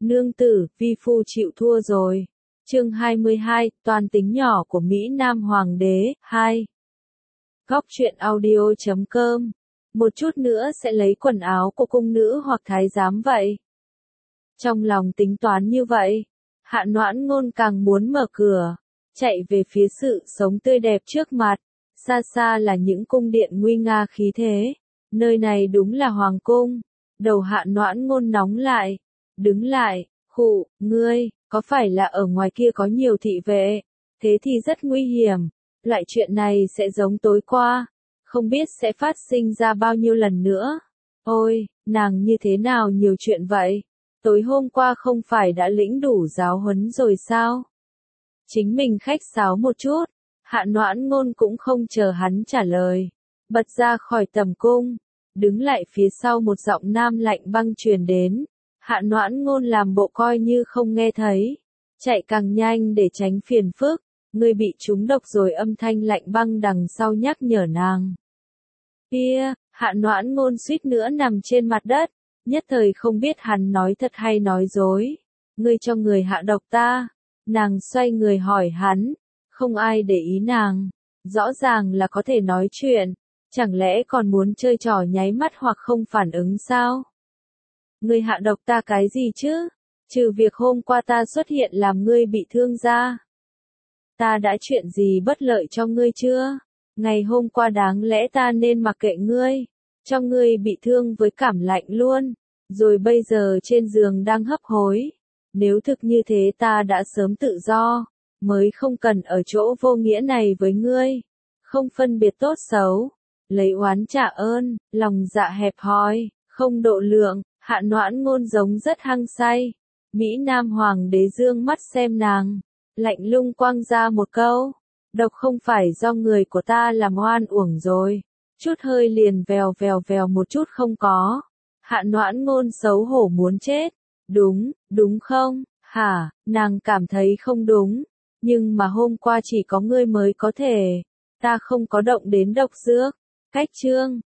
Nương tử, vi phu chịu thua rồi. Chương 22, toàn tính nhỏ của Mỹ Nam Hoàng đế, 2. Góc truyện audio.com. Một chút nữa sẽ lấy quần áo của cung nữ hoặc thái giám vậy. Trong lòng tính toán như vậy, Hạ Noãn Ngôn càng muốn mở cửa, chạy về phía sự sống tươi đẹp trước mặt. Xa xa là những cung điện nguy nga khí thế. Nơi này đúng là hoàng cung. Đầu Hạ Noãn Ngôn nóng lại. Đứng lại, khụ, ngươi, có phải là ở ngoài kia có nhiều thị vệ? Thế thì rất nguy hiểm. Loại chuyện này sẽ giống tối qua. Không biết sẽ phát sinh ra bao nhiêu lần nữa. Ôi, nàng như thế nào nhiều chuyện vậy? Tối hôm qua không phải đã lĩnh đủ giáo huấn rồi sao? Chính mình khách sáo một chút. Hạ Noãn Ngôn cũng không chờ hắn trả lời. Bật ra khỏi tầm cung. Đứng lại phía sau một giọng nam lạnh băng truyền đến. Hạ Noãn Ngôn làm bộ coi như không nghe thấy. Chạy càng nhanh để tránh phiền phức. Ngươi bị trúng độc rồi, âm thanh lạnh băng đằng sau nhắc nhở nàng. Kia, Hạ Noãn Ngôn suýt nữa nằm trên mặt đất. Nhất thời không biết hắn nói thật hay nói dối. Ngươi cho người hạ độc ta. Nàng xoay người hỏi hắn. Không ai để ý nàng. Rõ ràng là có thể nói chuyện. Chẳng lẽ còn muốn chơi trò nháy mắt hoặc không phản ứng sao? Ngươi hạ độc ta cái gì chứ? Trừ việc hôm qua ta xuất hiện làm ngươi bị thương ra. Ta đã chuyện gì bất lợi cho ngươi chưa? Ngày hôm qua đáng lẽ ta nên mặc kệ ngươi. Cho ngươi bị thương với cảm lạnh luôn. Rồi bây giờ trên giường đang hấp hối. Nếu thực như thế ta đã sớm tự do. Mới không cần ở chỗ vô nghĩa này với ngươi. Không phân biệt tốt xấu. Lấy oán trả ơn, lòng dạ hẹp hòi, không độ lượng. Hạ Noãn Ngôn giống rất hăng say. Mỹ Nam Hoàng đế dương mắt xem nàng. Lạnh lùng quăng ra một câu. Độc không phải do người của ta làm oan uổng rồi. Chút hơi liền vèo một chút không có. Hạ Noãn Ngôn xấu hổ muốn chết. Đúng không? Hả, nàng cảm thấy không đúng. Nhưng mà hôm qua chỉ có ngươi mới có thể. Ta không có động đến độc dược. Cách chương.